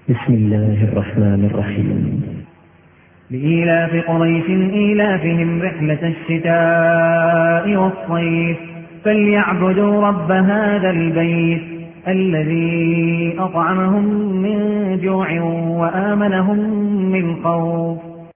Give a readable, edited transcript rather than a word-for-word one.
بسم الله الرحمن الرحيم. لإيلاف قريش إيلافهم رحلة الشتاء والصيف فليعبدوا رب هذا البيت الذي أطعمهم من جوع وآمنهم من خوف.